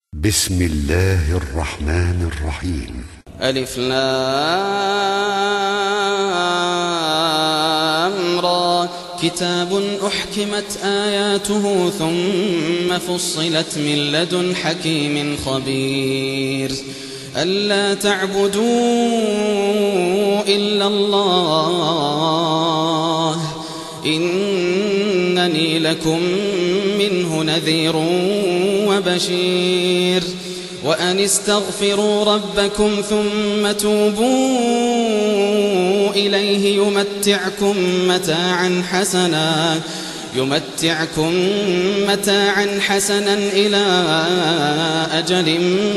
بسم الله الرحمن الرحيم. ألف لام را. كتاب أحكمت آياته ثم فصلت من لدن حكيم خبير. ألا تعبدوا إلا الله إنني لكم منه نذير وبشير. وأن استغفروا ربكم ثم توبوا إليه يمتعكم متاعا حسنا إلى أجل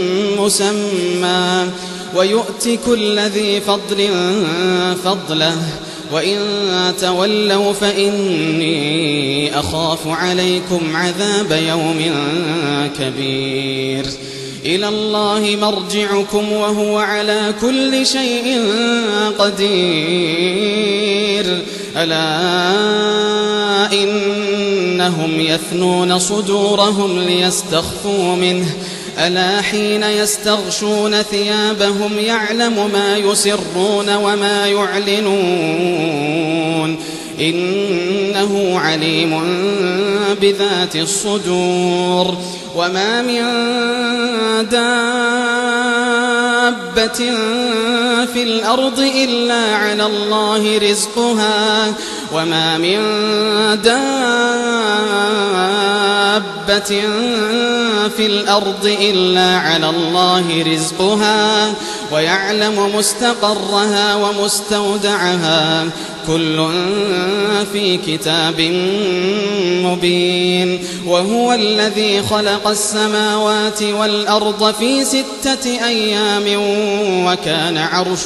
مسمى ويؤتي كل ذي فضل فضله وإن تولوا فإني أخاف عليكم عذاب يوم كبير. إلى الله مرجعكم وهو على كل شيء قدير. ألا إنهم يثنون صدورهم ليستخفوا منه ألا حين يستغشون ثيابهم يعلم ما يسرون وما يعلنون إنه عليم بذات الصدور. وما من دابة في الأرض إلا على الله رزقها وما من دابة في الأرض إلا على الله رزقها ويعلم مستقرها ومستودعها كل في كتاب مبين. وهو الذي خلق السماوات والأرض في 6 أيام وكان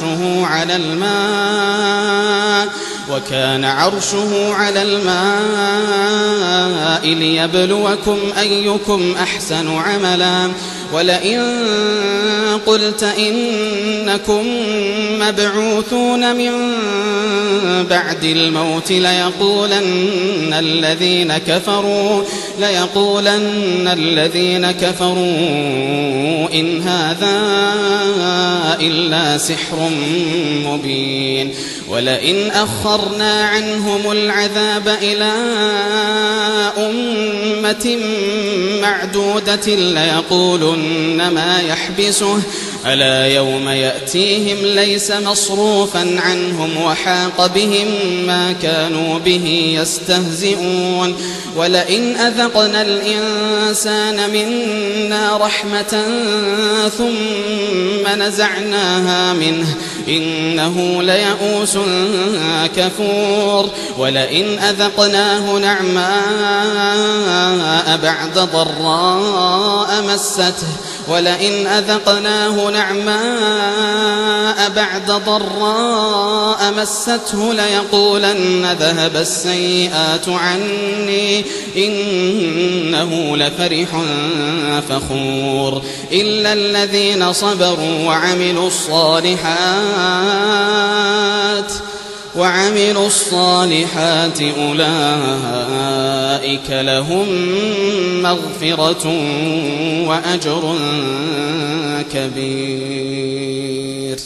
عرشه على الماء ليبلوكم أيكم أحسن عملا. ولئن قلت إنكم مبعوثون من بعد الموت ليقولن الذين كفروا إن هذا إلا سحر مبين. ولئن أخرنا عنهم العذاب إلى أمة معدودة ليقولن ما يحبسه ألا يوم يأتيهم ليس مصروفا عنهم وحاق بهم ما كانوا به يستهزئون. ولئن أذقنا الإنسان منا رحمة ثم نزعناها منه إنه ليئوس كفور. ولئن أذقناه نعماء بعد ضراء مسته ليقولن ذهب السيئات عني إنه لفرح فخور. إلا الذين صبروا وعملوا الصالحات أولئك لهم مغفرة وأجر كبير.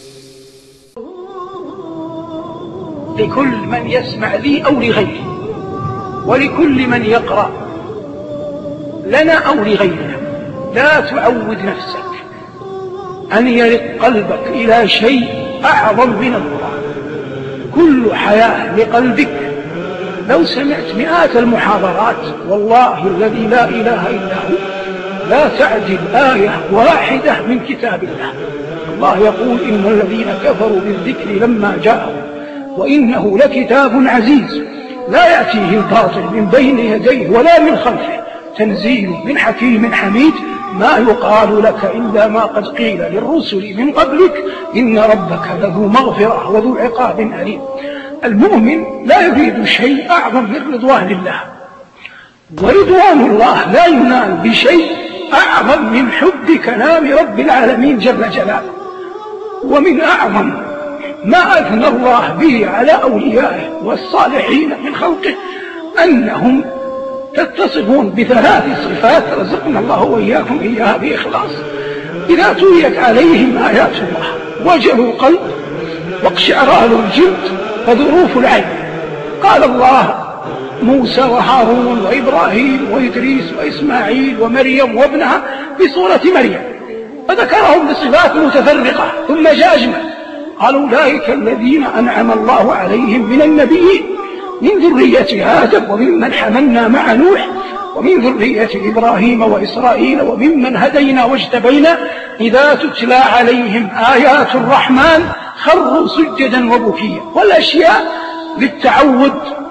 لكل من يسمع لي أو لغيري ولكل من يقرأ لنا أو لغيرنا لا تعود نفسك أن يرق قلبك إلى شيء أعظم من الله. كل حياة لقلبك. لو سمعت مئات المحاضرات والله الذي لا إله إلا هو لا تعجب آية واحدة من كتاب الله. الله يقول إن الذين كفروا بالذكر لما جاءهم وإنه لكتاب عزيز لا يأتيه الباطل من بين يديه ولا من خلفه تنزيل من حكيم حميد. ما يقال لك إلا ما قد قيل للرسل من قبلك إن ربك له مغفرة وذو عقاب أليم. المؤمن لا يريد شيء أعظم من رضوان الله، ورضوان الله لا ينال بشيء أعظم من حب كلام رب العالمين جل جلاله. ومن أعظم ما أثنى الله به على أوليائه والصالحين من خلقه أنهم تتصفون بثلاث صفات رزقنا الله وإياكم إياها بإخلاص. إذا تليت عليهم آيات الله وجلوا القلب واقشعر الجلد وذروف العين. قال الله موسى وهارون وإبراهيم وإدريس وإسماعيل ومريم وابنها بصورة مريم، وذكرهم بصفات متفرقة، ثم جاء أجمل قال أولئك الذين أنعم الله عليهم من النبيين من ذرية آدم وممن حملنا مع نوح ومن ذرية إبراهيم وإسرائيل وممن هدينا واجتبينا إذا تتلى عليهم آيات الرحمن خروا سجدا وبكيا. والأشياء للتعود